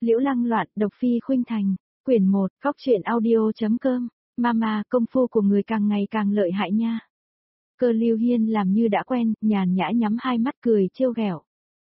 Liễu Lăng Loạn, độc phi khuynh thành, quyển 1, Cóc truyện audio.com, Mama, công phu của người càng ngày càng lợi hại nha. Cơ Lưu Hiên làm như đã quen, nhàn nhã nhắm hai mắt cười trêu ghẹo.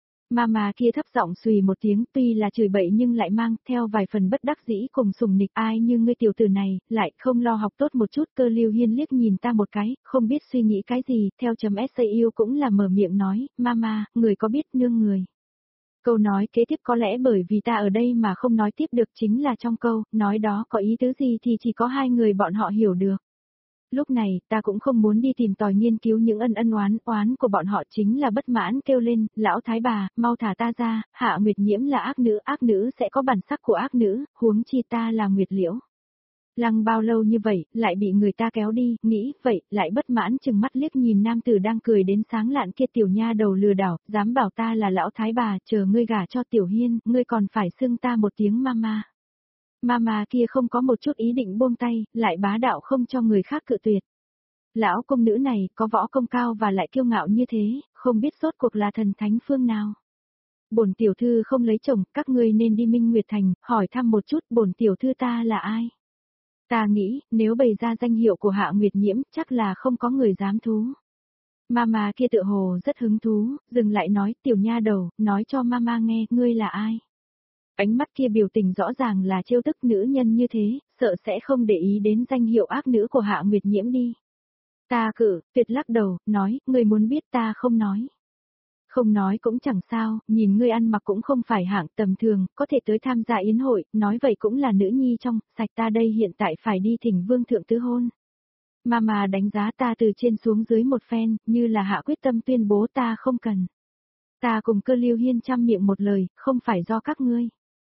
Mama kia thấp giọng xùy một tiếng, tuy là chửi bậy nhưng lại mang theo vài phần bất đắc dĩ cùng sùng nịch. Ai như ngươi tiểu tử này, lại không lo học tốt một chút. Cơ Lưu Hiên liếc nhìn ta một cái, không biết suy nghĩ cái gì, theo chấm SAU cũng là mở miệng nói, Mama, người có biết nương người. Câu nói kế tiếp có lẽ bởi vì ta ở đây mà không nói tiếp được, chính là trong câu, nói đó có ý tứ gì thì chỉ có hai người bọn họ hiểu được. Lúc này, ta cũng không muốn đi tìm tòi nghiên cứu những ân oán của bọn họ, chính là bất mãn kêu lên, lão thái bà, mau thả ta ra, Hạ Nguyệt Nhiễm là ác nữ sẽ có bản sắc của ác nữ, huống chi ta là Nguyệt Liễu. Lăng bao lâu như vậy, lại bị người ta kéo đi, nghĩ vậy, lại bất mãn chừng mắt liếc nhìn nam tử đang cười đến sáng lạn kia, tiểu nha đầu lừa đảo, dám bảo ta là lão thái bà, chờ ngươi gả cho Tiểu Hiên, ngươi còn phải xưng ta một tiếng mama. Mama kia không có một chút ý định buông tay, lại bá đạo không cho người khác cự tuyệt. Lão công nữ này có võ công cao và lại kiêu ngạo như thế, không biết rốt cuộc là thần thánh phương nào. Bổn tiểu thư không lấy chồng, các ngươi nên đi Minh Nguyệt Thành, hỏi thăm một chút bổn tiểu thư ta là ai. Ta nghĩ, nếu bày ra danh hiệu của Hạ Nguyệt Nhiễm, chắc là không có người dám thú. Mama kia tựa hồ rất hứng thú, dừng lại nói, tiểu nha đầu, nói cho mama nghe, ngươi là ai. Ánh mắt kia biểu tình rõ ràng là trêu tức, nữ nhân như thế, sợ sẽ không để ý đến danh hiệu ác nữ của Hạ Nguyệt Nhiễm đi. Ta tuyệt lắc đầu, nói, ngươi muốn biết ta không nói. Không nói cũng chẳng sao, nhìn ngươi ăn mặc cũng không phải hạng tầm thường, có thể tới tham gia yến hội, nói vậy cũng là nữ nhi trong, sạch ta đây hiện tại phải đi thỉnh vương thượng tứ hôn. Mama đánh giá ta từ trên xuống dưới một phen, như là hạ quyết tâm tuyên bố ta không cần. Ta cùng Cơ Lưu Hiên chăm miệng một lời, không phải do các ngươi.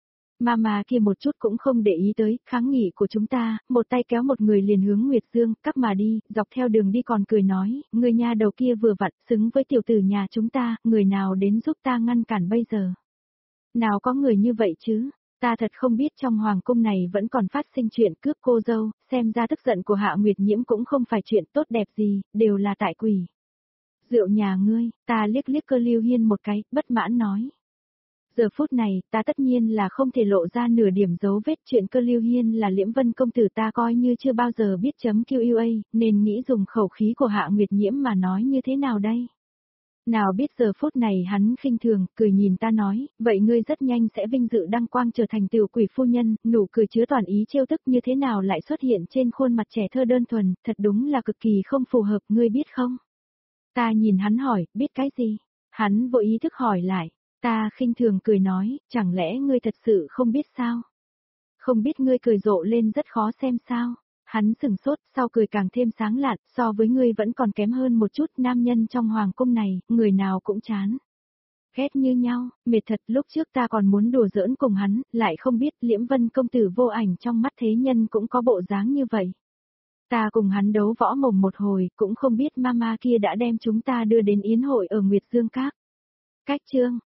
Mama kia một chút cũng không để ý tới kháng nghị của chúng ta, một tay kéo một người liền hướng Nguyệt Dương, cắp mà đi, dọc theo đường đi còn cười nói, người nhà đầu kia vừa vặn, xứng với tiểu tử nhà chúng ta, người nào đến giúp ta ngăn cản bây giờ. Nào có người như vậy chứ, ta thật không biết trong hoàng cung này vẫn còn phát sinh chuyện cướp cô dâu, xem ra tức giận của Hạ Nguyệt Nhiễm cũng không phải chuyện tốt đẹp gì, đều là tại quỷ. Rượu nhà ngươi, ta liếc Cơ Lưu Hiên một cái, bất mãn nói. Giờ phút này, ta tất nhiên là không thể lộ ra nửa điểm dấu vết, chuyện Cơ Lưu Hiên là Liễm Vân công tử ta coi như chưa bao giờ biết chấm QUA, nên nghĩ dùng khẩu khí của Hạ Nguyệt Nhiễm mà nói như thế nào đây. Nào biết giờ phút này hắn khinh thường, cười nhìn ta nói, vậy ngươi rất nhanh sẽ vinh dự đăng quang trở thành tiểu quỷ phu nhân, nụ cười chứa toàn ý trêu tức như thế nào lại xuất hiện trên khuôn mặt trẻ thơ đơn thuần, thật đúng là cực kỳ không phù hợp, ngươi biết không? Ta nhìn hắn hỏi, biết cái gì? Hắn vô ý thức hỏi lại. Ta khinh thường cười nói, chẳng lẽ ngươi thật sự không biết sao? Không biết ngươi cười rộ lên rất khó xem sao? Hắn sừng sốt, sau cười càng thêm sáng lạn, so với ngươi vẫn còn kém hơn một chút, nam nhân trong hoàng cung này, người nào cũng chán. Ghét như nhau, mệt thật, lúc trước ta còn muốn đùa giỡn cùng hắn, lại không biết Liễm Vân công tử vô ảnh trong mắt thế nhân cũng có bộ dáng như vậy. Ta cùng hắn đấu võ mồm một hồi, cũng không biết mama kia đã đem chúng ta đưa đến yến hội ở Nguyệt Dương Các. Cách chương